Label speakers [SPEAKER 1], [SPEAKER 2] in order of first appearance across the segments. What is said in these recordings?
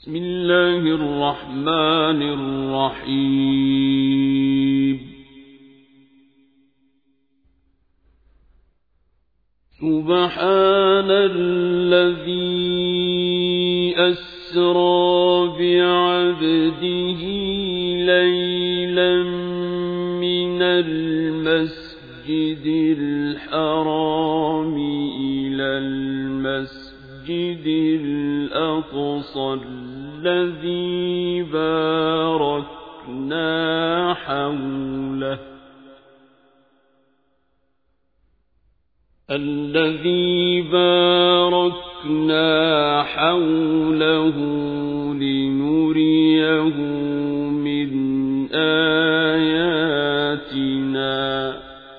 [SPEAKER 1] بسم الله الرحمن الرحيم سبحان الذي أسرى بعبده ليلا من المسجد الحرام إلى المسجد الأقصى الذي باركنا حوله لنريه من آياتنا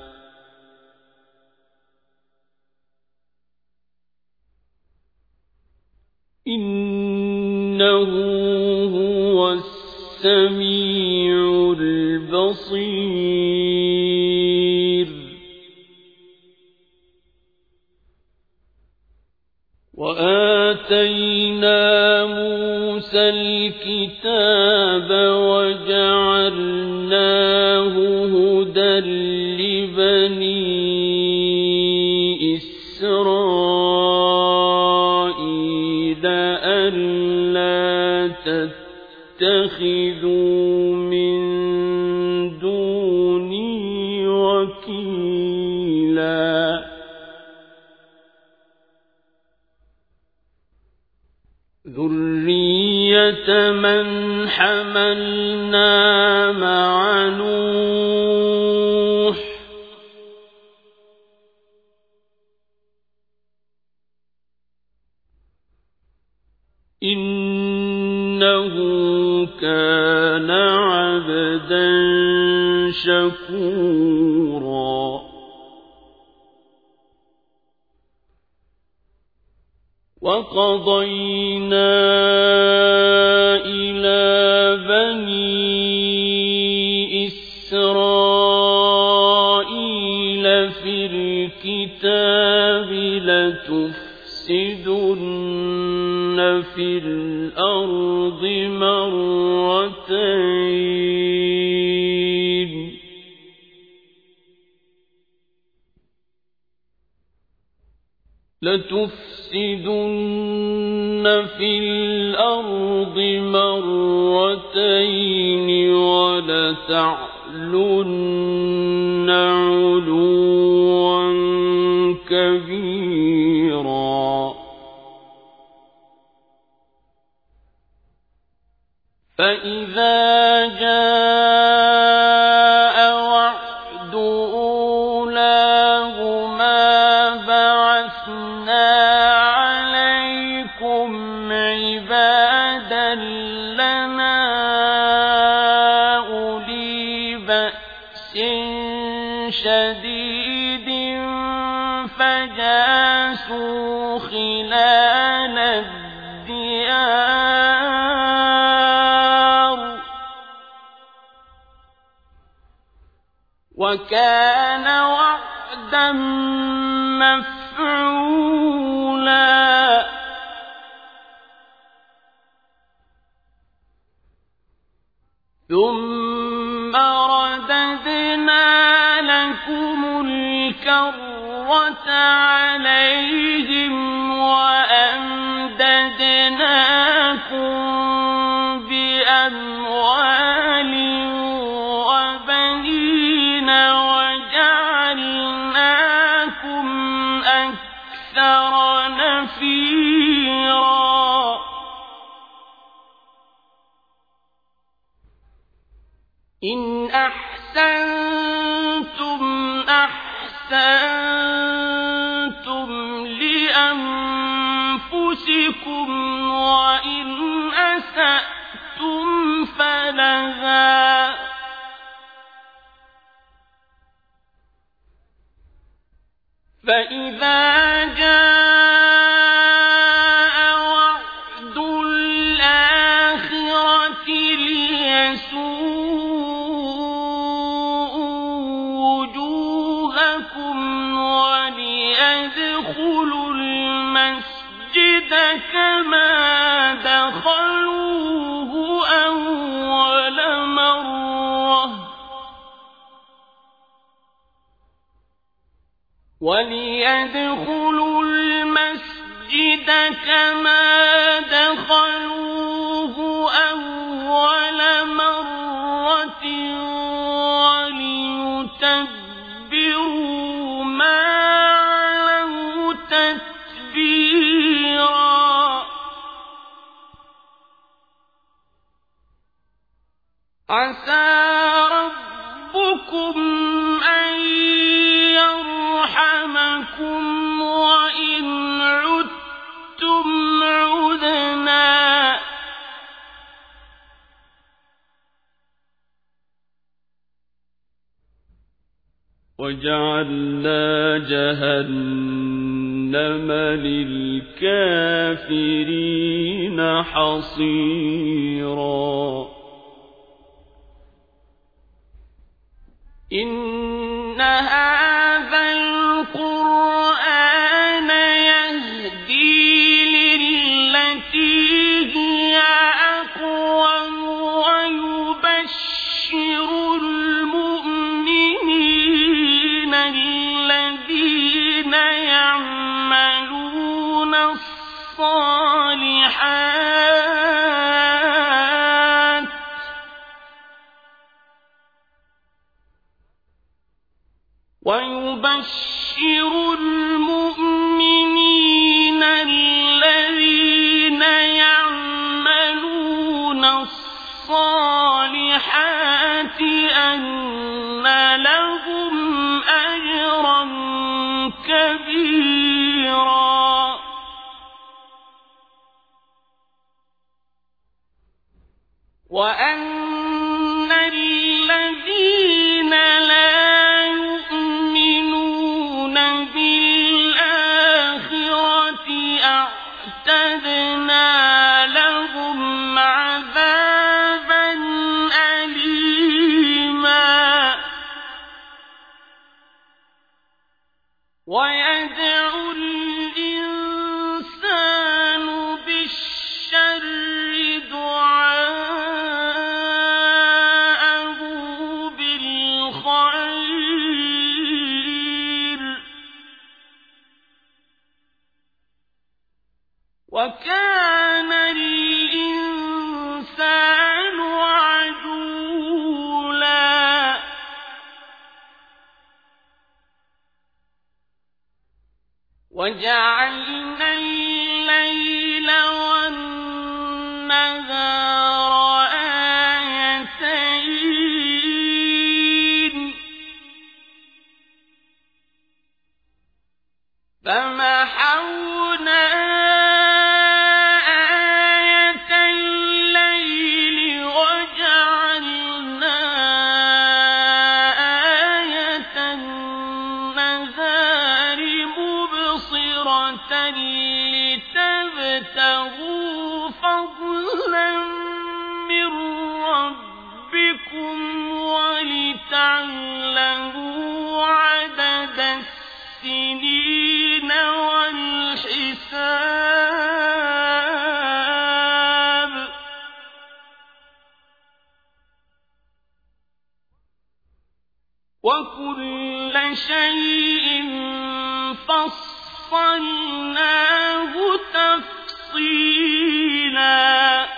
[SPEAKER 1] إنه هو السميع البصير وآتينا موسى الكتاب وجعلناه هدى لبني إسرائيل ألا تتخذوا من دوني وكيلا ذرية من حملنا مع نوح إنه كان عبدا شكورا وقضينا إلى بني إسرائيل في الكتاب لتفسدن في الأرض مرتين ولتعلن علوا كبيرا فإذا جاء وعد أولاهما بعثنا عليكم عبادا لنا أولي بأس شديد فجاسوا خلال الديار وكان وعدا مفعولا ثم رددنا لكم الكرة عليهم وأمددناكم بأموال وبنين وجعلناكم أكثر نفيرا إن أحسنتم أحسنتم لأنفسكم وإن أسأتم فلها فإذا جاء وعد الآخرة وجوهكم وليدخلوا المسجد كما دخلوا وليدخلوا المسجد كما دخلوه أول مرة وليتبروا ما علوا تتبيرا عسى ربكم أن يرحمكم وإن عدتم عدنا وجعلنا جهنم للكافرين حصيرا إن هذا القرآن يهدي للتي هي أقوم ويبشر المؤمنين الذين يعملون الصالحات أن لهم أجرا كبيرا وأن الذين لا يؤمنون بالآخرة أعتدنا لهم عذابا أليما ويدعو الإنسان بالشر دعاءه بالخير وكان الإنسان عجولا وجعلنا الليل والنهار آيتين فمحونا آية الليل وجعلنا آية النهار مبصرة لتبتغوا فضلا من ربكم ولتعلموا عدد السنين والحساب وكل شيء فصلناه تفصيلا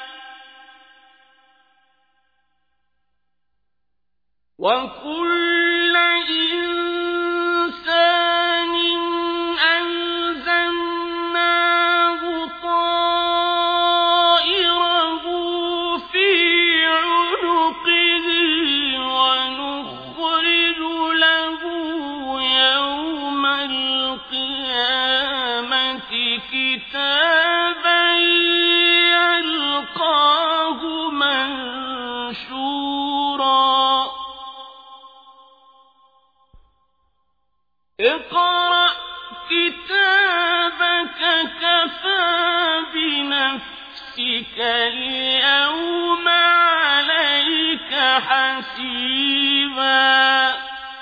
[SPEAKER 1] وكل إنسان ألزمناه طائره في عنقه ونخرج له يوم القيامة كتابا يلقاه منشورا اقرأ كتابك كفى بنفسك اليوم عليك حسيبا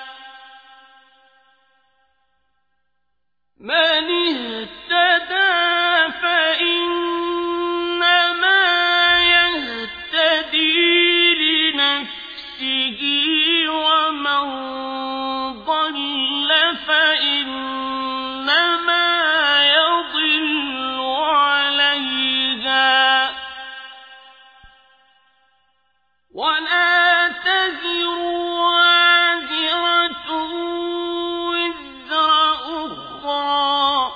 [SPEAKER 1] من اهتدى فإنما يهتدي لنفسه ومن ضل فإنما ولا تزر وازرة وزر أخرى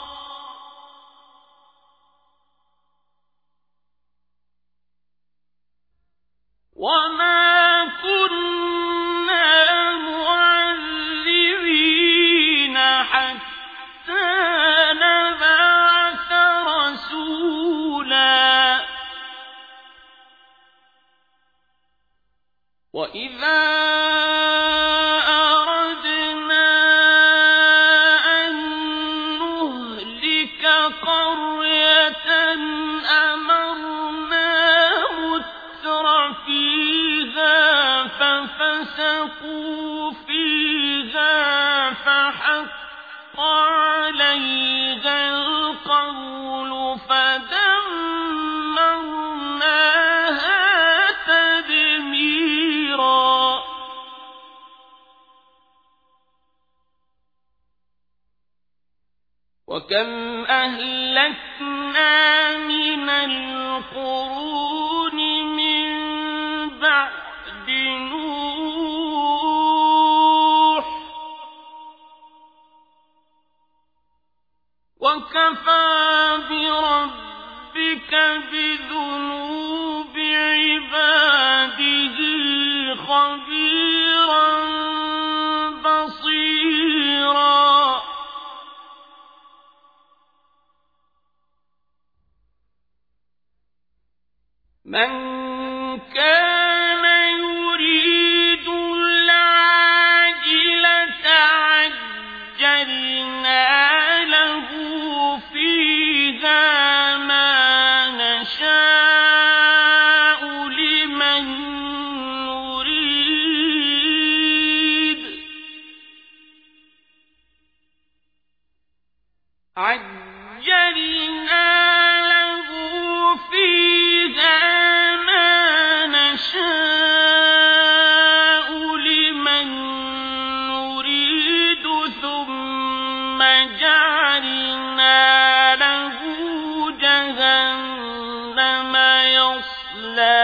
[SPEAKER 1] وما كنا معذبين حتى نبعث رسولا وإذا أردنا أن نهلك قرية أمرنا متر فيها ففسقوا فيها فحق عليها القول فدمرناها تدميرا وكم أهلكنا من القرون من بعد نوح وكفى بربك بذنوب عباده خبيرا بصيرا من كان يريد العاجلة عجلنا له فيها ما نشاء لمن نريد عجلنا له فيها ما نشاء لمن نريد ثم جعلنا له جهنم يصلى